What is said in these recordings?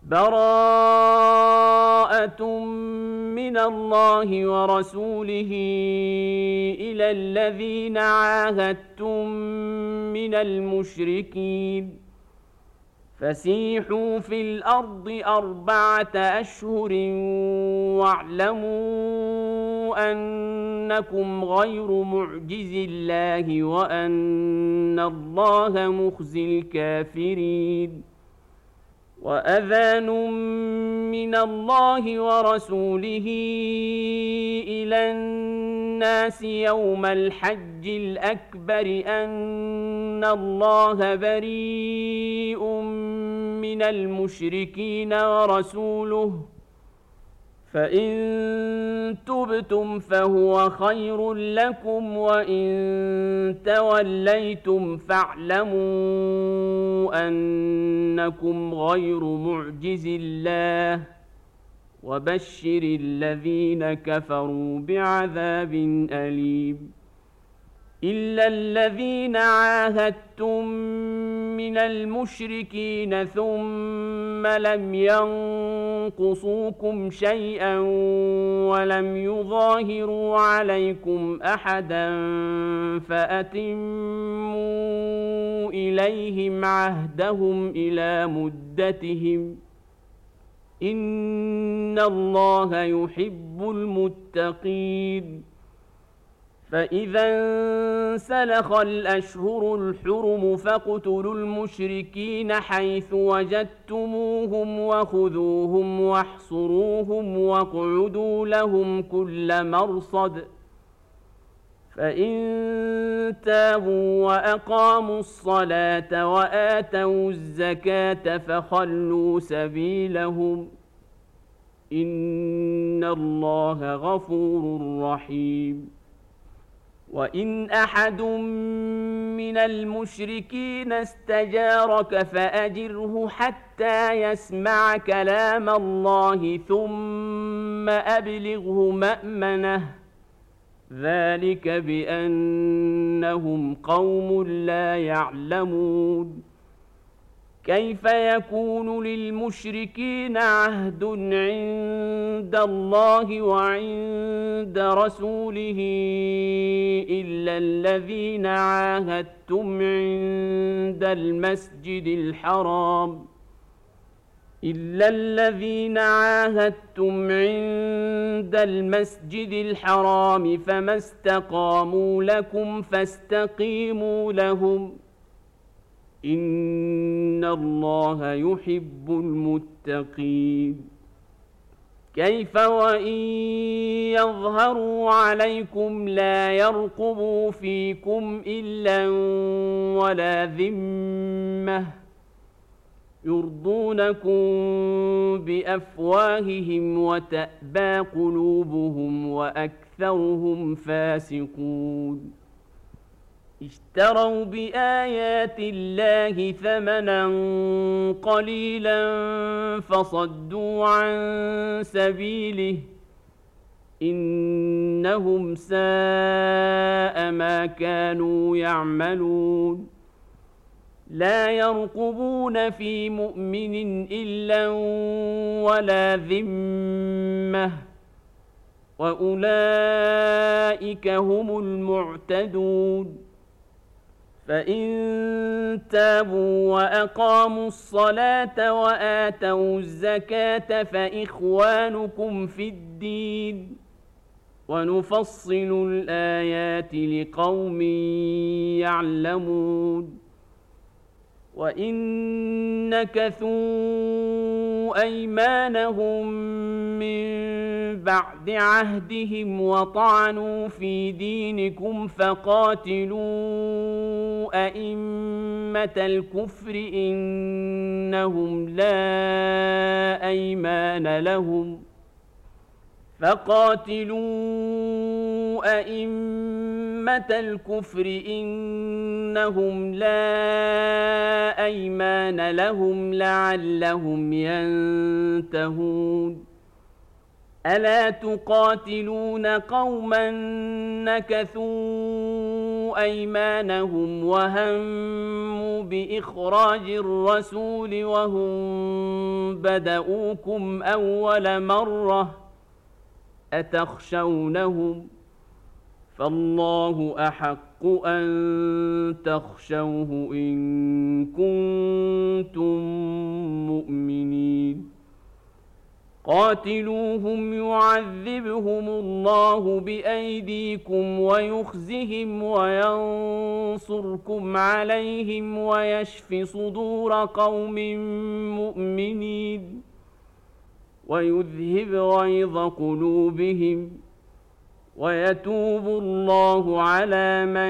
براءة من الله ورسوله إلى الذين عاهدتم من المشركين فسيحوا في الأرض 4 أشهر واعلموا أنكم غير معجز الله وأن الله مخزي الكافرين وأذان من الله ورسوله إلى الناس يوم الحج الأكبر أن الله بريء من المشركين ورسوله فإن تبتم فهو خير لكم وإن توليتم فاعلموا أنكم غير معجز الله وبشر الذين كفروا بعذاب أليم إلا الذين عاهدتم من المشركين ثم لم ينقصوكم شيئا ولم يظاهروا عليكم أحدا فأتموا إليهم عهدهم إلى مدتهم إن الله يحب المتقين فإذا انسلخ الأشهر الحرم فاقتلوا المشركين حيث وجدتموهم وخذوهم واحصروهم واقعدوا لهم كل مرصد فإن تابوا وأقاموا الصلاة وآتوا الزكاة فخلوا سبيلهم إن الله غفور رحيم وإن أحد من المشركين استجارك فأجره حتى يسمع كلام الله ثم أبلغه مأمنه ذلك بأنهم قوم لا يعلمون كيف يكون للمشركين عهد عند الله وعند رسوله إلا الذين عاهدتم عند المسجد الحرام فما استقاموا لكم فاستقيموا لهم إن الله يحب المتقين كيف وإن يظهروا عليكم لا يرقبوا فيكم إلا ولا ذمة يرضونكم بأفواههم وتأبى قلوبهم وأكثرهم فاسقون اشتروا بآيات الله ثمنا قليلا فصدوا عن سبيله إنهم ساء ما كانوا يعملون لا يرقبون في مؤمن إلا ولا ذمة وأولئك هم المعتدون فإن تابوا وأقاموا الصلاة وآتوا الزكاة فإخوانكم في الدين ونفصل الآيات لقوم يعلمون وإن نكثوا أيمانهم من بعد عهدهم وطعنوا في دينكم فقاتلوا أئمة الكفر إنهم لا أيمان لهم لعلهم ينتهون ألا تقاتلون قوما نكثوا أيمانهم وهموا بإخراج الرسول وهم بدؤوكم أول مرة أتخشونهم فالله أحق أن تخشوه إن كنتم مؤمنين قاتلوهم يعذبهم الله بأيديكم ويخزهم وينصركم عليهم ويشف صدور قوم مؤمنين ويذهب غيظ قلوبهم ويتوب الله على من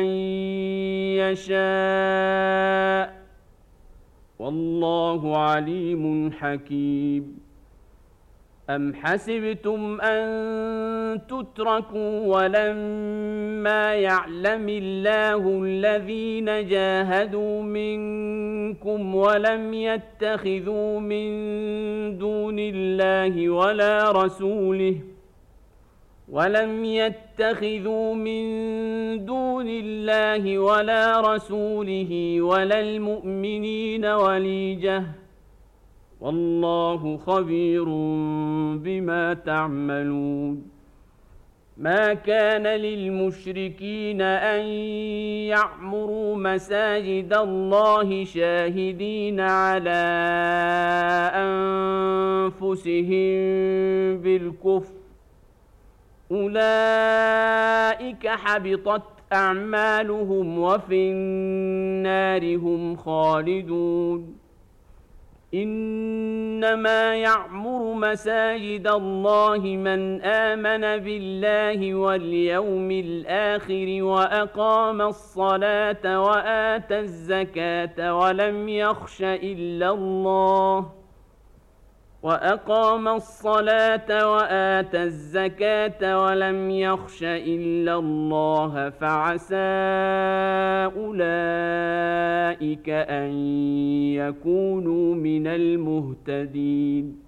يشاء والله عليم حكيم أم حسبتم أن تتركوا ولما يعلم الله الذين جاهدوا منكم ولم يتخذوا من دون الله ولا رسوله ولا المؤمنين وليجة والله خبير بما تعملون ما كان للمشركين أن يعمروا مساجد الله شاهدين على أنفسهم بالكفر أولئك حبطت أعمالهم وفي النار هم خالدون إنما يعمر مساجد الله من آمن بالله واليوم الآخر وأقام الصلاة وآتى الزكاة ولم يخش إلا الله فعسى أولئك أن يكونوا من المهتدين